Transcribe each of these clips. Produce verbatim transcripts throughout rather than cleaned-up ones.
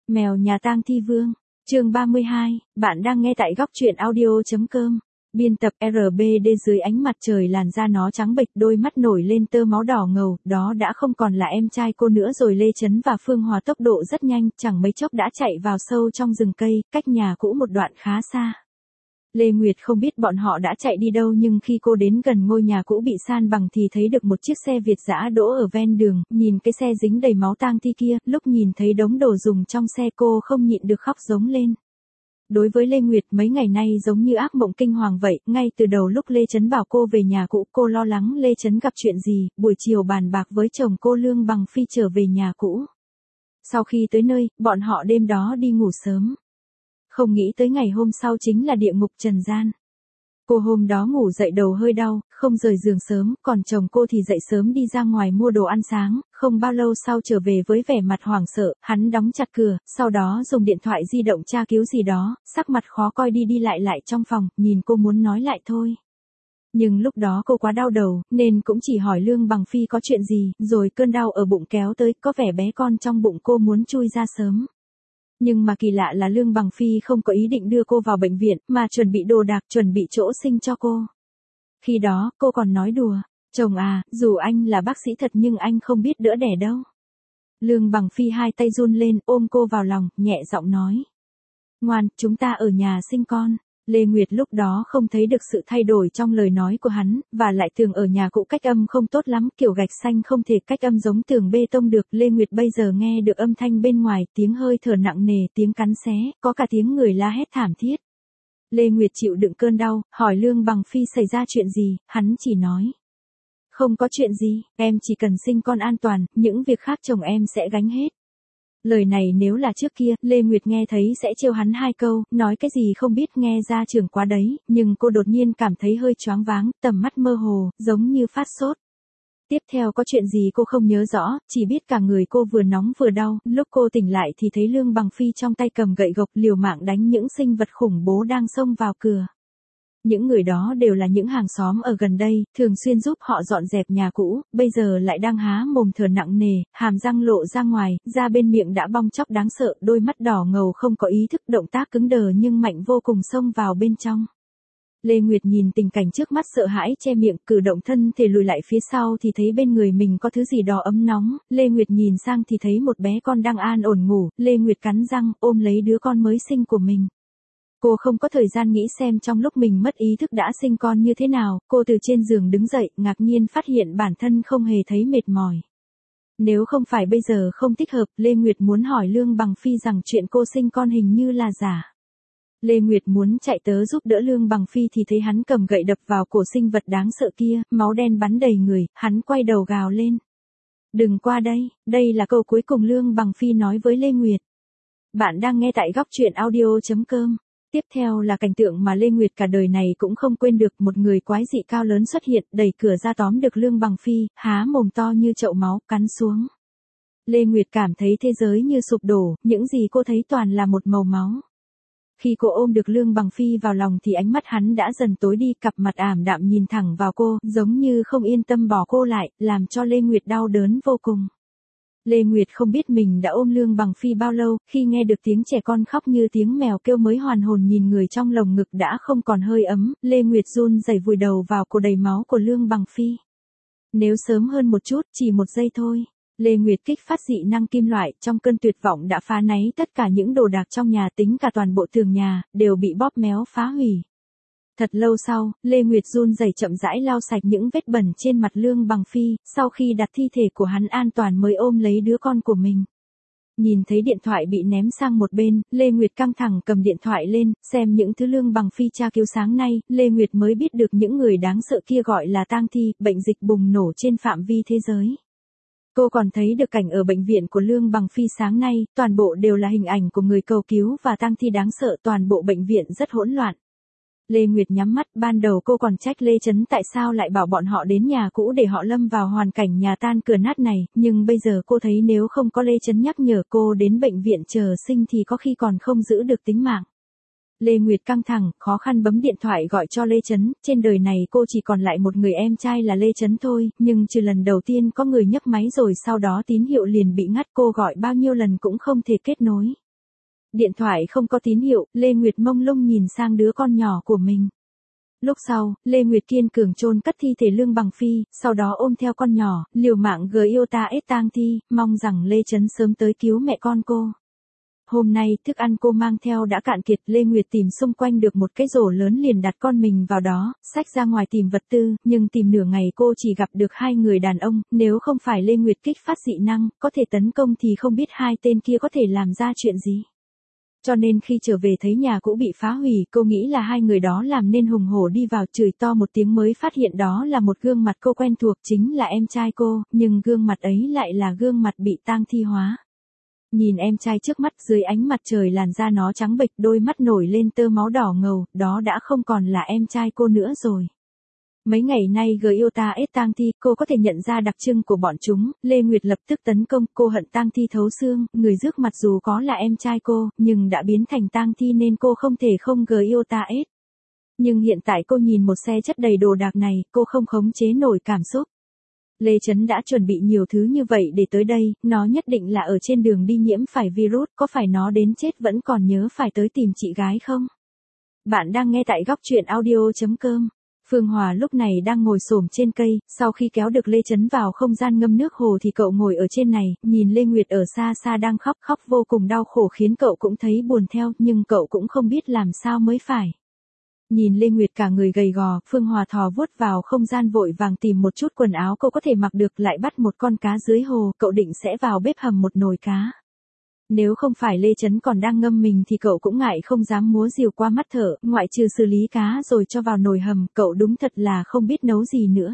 Mèo nhà tang thi vương, chương ba mươi hai, bạn đang nghe tại góc truyện audio.com. Biên tập R B D. Dưới ánh mặt trời làn da nó trắng bệch, đôi mắt nổi lên tơ máu đỏ ngầu, đó đã không còn là em trai cô nữa rồi. Lê Chấn và Phương Hòa tốc độ rất nhanh, chẳng mấy chốc đã chạy vào sâu trong rừng cây, cách nhà cũ một đoạn khá xa. Lê Nguyệt không biết bọn họ đã chạy đi đâu, nhưng khi cô đến gần ngôi nhà cũ bị san bằng thì thấy được một chiếc xe Việt dã đỗ ở ven đường. Nhìn cái xe dính đầy máu tang thi kia, lúc nhìn thấy đống đồ dùng trong xe cô không nhịn được khóc rống lên. Đối với Lê Nguyệt, mấy ngày nay giống như ác mộng kinh hoàng vậy. Ngay từ đầu lúc Lê Chấn bảo cô về nhà cũ, cô lo lắng Lê Chấn gặp chuyện gì. Buổi chiều bàn bạc với chồng cô Lương Bằng Phi trở về nhà cũ. Sau khi tới nơi, bọn họ đêm đó đi ngủ sớm. Không nghĩ tới ngày hôm sau chính là địa ngục trần gian. Cô hôm đó ngủ dậy đầu hơi đau, không rời giường sớm, còn chồng cô thì dậy sớm đi ra ngoài mua đồ ăn sáng. Không bao lâu sau trở về với vẻ mặt hoảng sợ, hắn đóng chặt cửa, sau đó dùng điện thoại di động tra cứu gì đó, sắc mặt khó coi đi đi lại lại trong phòng, nhìn cô muốn nói lại thôi. Nhưng lúc đó cô quá đau đầu, nên cũng chỉ hỏi Lương Bằng Phi có chuyện gì, rồi cơn đau ở bụng kéo tới, có vẻ bé con trong bụng cô muốn chui ra sớm. Nhưng mà kỳ lạ là Lương Bằng Phi không có ý định đưa cô vào bệnh viện, mà chuẩn bị đồ đạc, chuẩn bị chỗ sinh cho cô. Khi đó, cô còn nói đùa, chồng à, dù anh là bác sĩ thật nhưng anh không biết đỡ đẻ đâu. Lương Bằng Phi hai tay run lên, ôm cô vào lòng, nhẹ giọng nói. Ngoan, chúng ta ở nhà sinh con. Lê Nguyệt lúc đó không thấy được sự thay đổi trong lời nói của hắn, và lại tường ở nhà cũ cách âm không tốt lắm, kiểu gạch xanh không thể cách âm giống tường bê tông được. Lê Nguyệt bây giờ nghe được âm thanh bên ngoài, tiếng hơi thở nặng nề, tiếng cắn xé, có cả tiếng người la hét thảm thiết. Lê Nguyệt chịu đựng cơn đau, hỏi Lương Bằng Phi xảy ra chuyện gì, hắn chỉ nói. Không có chuyện gì, em chỉ cần sinh con an toàn, những việc khác chồng em sẽ gánh hết. Lời này nếu là trước kia, Lê Nguyệt nghe thấy sẽ trêu hắn hai câu, nói cái gì không biết, nghe ra trưởng quá đấy, nhưng cô đột nhiên cảm thấy hơi choáng váng, tầm mắt mơ hồ, giống như phát sốt. Tiếp theo có chuyện gì cô không nhớ rõ, chỉ biết cả người cô vừa nóng vừa đau, lúc cô tỉnh lại thì thấy Lương Bằng Phi trong tay cầm gậy gộc liều mạng đánh những sinh vật khủng bố đang xông vào cửa. Những người đó đều là những hàng xóm ở gần đây, thường xuyên giúp họ dọn dẹp nhà cũ, bây giờ lại đang há mồm thở nặng nề, hàm răng lộ ra ngoài, da bên miệng đã bong tróc đáng sợ, đôi mắt đỏ ngầu không có ý thức, động tác cứng đờ nhưng mạnh vô cùng xông vào bên trong. Lê Nguyệt nhìn tình cảnh trước mắt sợ hãi che miệng, cử động thân thể lùi lại phía sau thì thấy bên người mình có thứ gì đó ấm nóng, Lê Nguyệt nhìn sang thì thấy một bé con đang an ổn ngủ, Lê Nguyệt cắn răng, ôm lấy đứa con mới sinh của mình. Cô không có thời gian nghĩ xem trong lúc mình mất ý thức đã sinh con như thế nào, cô từ trên giường đứng dậy, ngạc nhiên phát hiện bản thân không hề thấy mệt mỏi. Nếu không phải bây giờ không thích hợp, Lê Nguyệt muốn hỏi Lương Bằng Phi rằng chuyện cô sinh con hình như là giả. Lê Nguyệt muốn chạy tới giúp đỡ Lương Bằng Phi thì thấy hắn cầm gậy đập vào cổ sinh vật đáng sợ kia, máu đen bắn đầy người, hắn quay đầu gào lên. Đừng qua đây, đây là câu cuối cùng Lương Bằng Phi nói với Lê Nguyệt. Bạn đang nghe tại góc truyện audio.com. Tiếp theo là cảnh tượng mà Lê Nguyệt cả đời này cũng không quên được, một người quái dị cao lớn xuất hiện, đẩy cửa ra tóm được Lương Bằng Phi, há mồm to như chậu máu, cắn xuống. Lê Nguyệt cảm thấy thế giới như sụp đổ, những gì cô thấy toàn là một màu máu. Khi cô ôm được Lương Bằng Phi vào lòng thì ánh mắt hắn đã dần tối đi, cặp mặt ảm đạm nhìn thẳng vào cô, giống như không yên tâm bỏ cô lại, làm cho Lê Nguyệt đau đớn vô cùng. Lê Nguyệt không biết mình đã ôm Lương Bằng Phi bao lâu, khi nghe được tiếng trẻ con khóc như tiếng mèo kêu mới hoàn hồn, nhìn người trong lồng ngực đã không còn hơi ấm, Lê Nguyệt run rẩy vùi đầu vào cổ đầy máu của Lương Bằng Phi. Nếu sớm hơn một chút, chỉ một giây thôi. Lê Nguyệt kích phát dị năng kim loại, trong cơn tuyệt vọng đã phá náy tất cả những đồ đạc trong nhà, tính cả toàn bộ tường nhà, đều bị bóp méo phá hủy. Thật lâu sau, Lê Nguyệt run rẩy chậm rãi lau sạch những vết bẩn trên mặt Lương Bằng Phi, sau khi đặt thi thể của hắn an toàn mới ôm lấy đứa con của mình. Nhìn thấy điện thoại bị ném sang một bên, Lê Nguyệt căng thẳng cầm điện thoại lên, xem những thứ Lương Bằng Phi tra cứu sáng nay, Lê Nguyệt mới biết được những người đáng sợ kia gọi là tang thi, bệnh dịch bùng nổ trên phạm vi thế giới. Cô còn thấy được cảnh ở bệnh viện của Lương Bằng Phi sáng nay, toàn bộ đều là hình ảnh của người cầu cứu và tang thi đáng sợ, toàn bộ bệnh viện rất hỗn loạn. Lê Nguyệt nhắm mắt, ban đầu cô còn trách Lê Chấn tại sao lại bảo bọn họ đến nhà cũ để họ lâm vào hoàn cảnh nhà tan cửa nát này, nhưng bây giờ cô thấy nếu không có Lê Chấn nhắc nhở cô đến bệnh viện chờ sinh thì có khi còn không giữ được tính mạng. Lê Nguyệt căng thẳng, khó khăn bấm điện thoại gọi cho Lê Chấn, trên đời này cô chỉ còn lại một người em trai là Lê Chấn thôi, nhưng trừ lần đầu tiên có người nhấc máy rồi sau đó tín hiệu liền bị ngắt, cô gọi bao nhiêu lần cũng không thể kết nối. Điện thoại không có tín hiệu, Lê Nguyệt mông lung nhìn sang đứa con nhỏ của mình. Lúc sau, Lê Nguyệt kiên cường chôn cất thi thể Lương Bằng Phi, sau đó ôm theo con nhỏ, liều mạng gửi yêu ta ết tang thi, mong rằng Lê Trấn sớm tới cứu mẹ con cô. Hôm nay, thức ăn cô mang theo đã cạn kiệt, Lê Nguyệt tìm xung quanh được một cái rổ lớn liền đặt con mình vào đó, xách ra ngoài tìm vật tư, nhưng tìm nửa ngày cô chỉ gặp được hai người đàn ông, nếu không phải Lê Nguyệt kích phát dị năng, có thể tấn công thì không biết hai tên kia có thể làm ra chuyện gì. Cho nên khi trở về thấy nhà cũ bị phá hủy, cô nghĩ là hai người đó làm nên hùng hổ đi vào, chửi to một tiếng mới phát hiện đó là một gương mặt cô quen thuộc, chính là em trai cô, nhưng gương mặt ấy lại là gương mặt bị tang thi hóa. Nhìn em trai trước mắt, dưới ánh mặt trời làn da nó trắng bệch, đôi mắt nổi lên tơ máu đỏ ngầu, đó đã không còn là em trai cô nữa rồi. Mấy ngày nay Gyota ết tang thi, cô có thể nhận ra đặc trưng của bọn chúng, Lê Nguyệt lập tức tấn công, cô hận tang thi thấu xương, người rước mặt dù có là em trai cô, nhưng đã biến thành tang thi nên cô không thể không Gyota ết. Nhưng hiện tại cô nhìn một xe chất đầy đồ đạc này, cô không khống chế nổi cảm xúc. Lê Trấn đã chuẩn bị nhiều thứ như vậy để tới đây, nó nhất định là ở trên đường đi nhiễm phải virus, có phải nó đến chết vẫn còn nhớ phải tới tìm chị gái không? Bạn đang nghe tại góc truyện audio chấm com. Phương Hòa lúc này đang ngồi xổm trên cây, sau khi kéo được Lê Trấn vào không gian ngâm nước hồ thì cậu ngồi ở trên này, nhìn Lê Nguyệt ở xa xa đang khóc, khóc vô cùng đau khổ khiến cậu cũng thấy buồn theo, nhưng cậu cũng không biết làm sao mới phải. Nhìn Lê Nguyệt cả người gầy gò, Phương Hòa thò vuốt vào không gian vội vàng tìm một chút quần áo cậu có thể mặc được, lại bắt một con cá dưới hồ, cậu định sẽ vào bếp hầm một nồi cá. Nếu không phải Lê Trấn còn đang ngâm mình thì cậu cũng ngại không dám múa rìu qua mắt thở, ngoại trừ xử lý cá rồi cho vào nồi hầm, cậu đúng thật là không biết nấu gì nữa.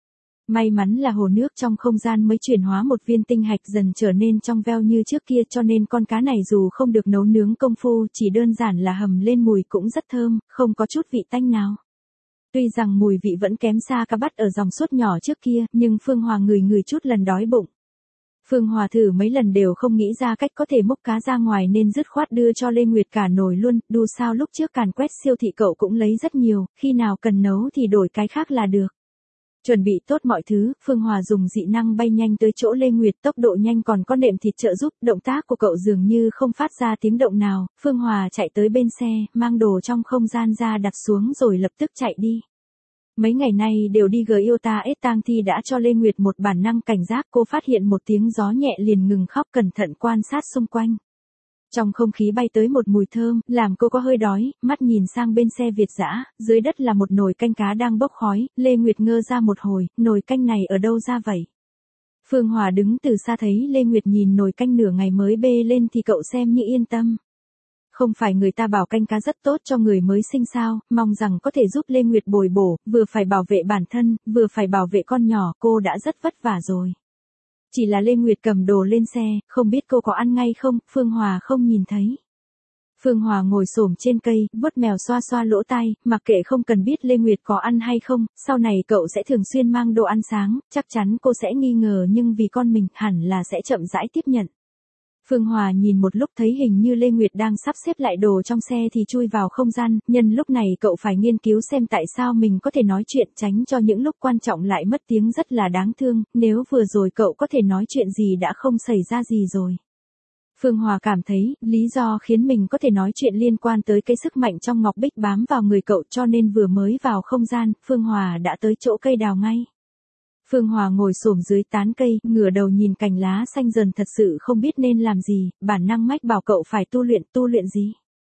May mắn là hồ nước trong không gian mới chuyển hóa một viên tinh hạch dần trở nên trong veo như trước kia, cho nên con cá này dù không được nấu nướng công phu, chỉ đơn giản là hầm lên mùi cũng rất thơm, không có chút vị tanh nào. Tuy rằng mùi vị vẫn kém xa cá bắt ở dòng suốt nhỏ trước kia, nhưng Phương Hòa ngửi ngửi chút lần đói bụng. Phương Hòa thử mấy lần đều không nghĩ ra cách có thể múc cá ra ngoài nên dứt khoát đưa cho Lê Nguyệt cả nồi luôn, đu sao lúc trước càn quét siêu thị cậu cũng lấy rất nhiều, khi nào cần nấu thì đổi cái khác là được. Chuẩn bị tốt mọi thứ, Phương Hòa dùng dị năng bay nhanh tới chỗ Lê Nguyệt, tốc độ nhanh còn có nệm thịt trợ giúp, động tác của cậu dường như không phát ra tiếng động nào, Phương Hòa chạy tới bên xe, mang đồ trong không gian ra đặt xuống rồi lập tức chạy đi. Mấy ngày nay đều đi Gyota ết tang thi đã cho Lê Nguyệt một bản năng cảnh giác, cô phát hiện một tiếng gió nhẹ liền ngừng khóc, cẩn thận quan sát xung quanh. Trong không khí bay tới một mùi thơm, làm cô có hơi đói, mắt nhìn sang bên xe Việt dã, dưới đất là một nồi canh cá đang bốc khói, Lê Nguyệt ngơ ra một hồi, nồi canh này ở đâu ra vậy? Phương Hòa đứng từ xa thấy Lê Nguyệt nhìn nồi canh nửa ngày mới bê lên thì cậu xem như yên tâm. Không phải người ta bảo canh cá rất tốt cho người mới sinh sao, mong rằng có thể giúp Lê Nguyệt bồi bổ, vừa phải bảo vệ bản thân, vừa phải bảo vệ con nhỏ, cô đã rất vất vả rồi. Chỉ là Lê Nguyệt cầm đồ lên xe, không biết cô có ăn ngay không, Phương Hòa không nhìn thấy. Phương Hòa ngồi xổm trên cây, vuốt mèo xoa xoa lỗ tai, mặc kệ không cần biết Lê Nguyệt có ăn hay không, sau này cậu sẽ thường xuyên mang đồ ăn sáng, chắc chắn cô sẽ nghi ngờ nhưng vì con mình hẳn là sẽ chậm rãi tiếp nhận. Phương Hòa nhìn một lúc thấy hình như Lê Nguyệt đang sắp xếp lại đồ trong xe thì chui vào không gian, nhân lúc này cậu phải nghiên cứu xem tại sao mình có thể nói chuyện, tránh cho những lúc quan trọng lại mất tiếng rất là đáng thương, nếu vừa rồi cậu có thể nói chuyện gì đã không xảy ra gì rồi. Phương Hòa cảm thấy, lý do khiến mình có thể nói chuyện liên quan tới cái sức mạnh trong ngọc bích bám vào người cậu, cho nên vừa mới vào không gian, Phương Hòa đã tới chỗ cây đào ngay. Phương Hòa ngồi xổm dưới tán cây, ngửa đầu nhìn cành lá xanh dần thật sự không biết nên làm gì, bản năng mách bảo cậu phải tu luyện, tu luyện gì.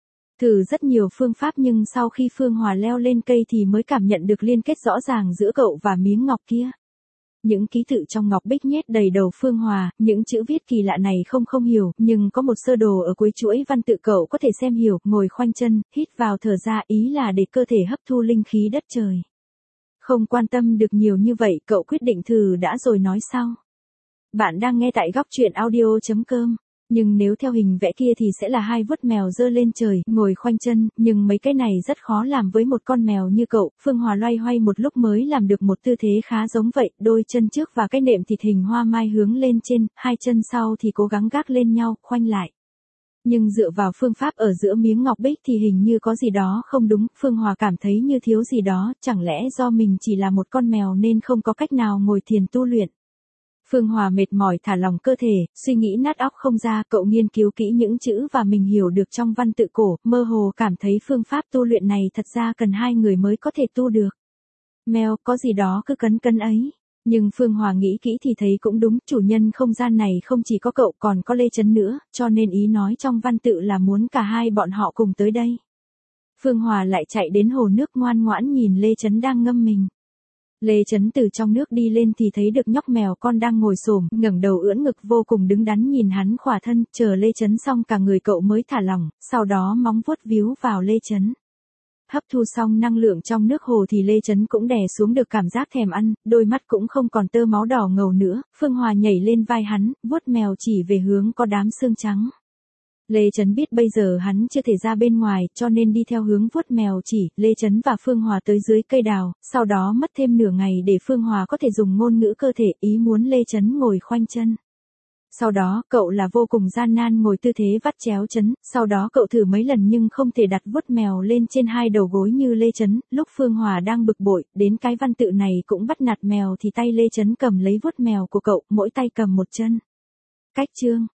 Thử rất nhiều phương pháp nhưng sau khi Phương Hòa leo lên cây thì mới cảm nhận được liên kết rõ ràng giữa cậu và miếng ngọc kia. Những ký tự trong ngọc bích nhét đầy đầu Phương Hòa, những chữ viết kỳ lạ này không không hiểu, nhưng có một sơ đồ ở cuối chuỗi văn tự cậu có thể xem hiểu, ngồi khoanh chân, hít vào thở ra, ý là để cơ thể hấp thu linh khí đất trời. Không quan tâm được nhiều như vậy, cậu quyết định thử đã rồi nói sau. Bạn đang nghe tại góc truyện audio chấm com. Nhưng nếu theo hình vẽ kia thì sẽ là hai vuốt mèo giơ lên trời, ngồi khoanh chân, nhưng mấy cái này rất khó làm với một con mèo như cậu. Phương Hòa loay hoay một lúc mới làm được một tư thế khá giống vậy, đôi chân trước và cái nệm thịt hình hoa mai hướng lên trên, hai chân sau thì cố gắng gác lên nhau, khoanh lại. Nhưng dựa vào phương pháp ở giữa miếng ngọc bích thì hình như có gì đó không đúng, Phương Hòa cảm thấy như thiếu gì đó, chẳng lẽ do mình chỉ là một con mèo nên không có cách nào ngồi thiền tu luyện. Phương Hòa mệt mỏi thả lỏng cơ thể, suy nghĩ nát óc không ra, cậu nghiên cứu kỹ những chữ và mình hiểu được trong văn tự cổ, mơ hồ cảm thấy phương pháp tu luyện này thật ra cần hai người mới có thể tu được. Mèo, có gì đó cứ cấn cấn ấy. Nhưng Phương Hòa nghĩ kỹ thì thấy cũng đúng, chủ nhân không gian này không chỉ có cậu còn có Lê Chấn nữa, cho nên ý nói trong văn tự là muốn cả hai bọn họ cùng tới đây. Phương Hòa lại chạy đến hồ nước ngoan ngoãn nhìn Lê Chấn đang ngâm mình. Lê Chấn từ trong nước đi lên thì thấy được nhóc mèo con đang ngồi xổm, ngẩng đầu ưỡn ngực vô cùng đứng đắn nhìn hắn khỏa thân, chờ Lê Chấn xong cả người cậu mới thả lỏng, sau đó móng vuốt víu vào Lê Chấn. Hấp thu xong năng lượng trong nước hồ thì Lê Chấn cũng đè xuống được cảm giác thèm ăn, đôi mắt cũng không còn tơ máu đỏ ngầu nữa, Phương Hòa nhảy lên vai hắn, vuốt mèo chỉ về hướng có đám xương trắng. Lê Chấn biết bây giờ hắn chưa thể ra bên ngoài, cho nên đi theo hướng vuốt mèo chỉ, Lê Chấn và Phương Hòa tới dưới cây đào, sau đó mất thêm nửa ngày để Phương Hòa có thể dùng ngôn ngữ cơ thể ý muốn Lê Chấn ngồi khoanh chân. Sau đó, cậu là vô cùng gian nan ngồi tư thế vắt chéo chấn, sau đó cậu thử mấy lần nhưng không thể đặt vuốt mèo lên trên hai đầu gối như Lê Chấn, lúc Phương Hòa đang bực bội, đến cái văn tự này cũng bắt nạt mèo thì tay Lê Chấn cầm lấy vuốt mèo của cậu, mỗi tay cầm một chân. Cách chương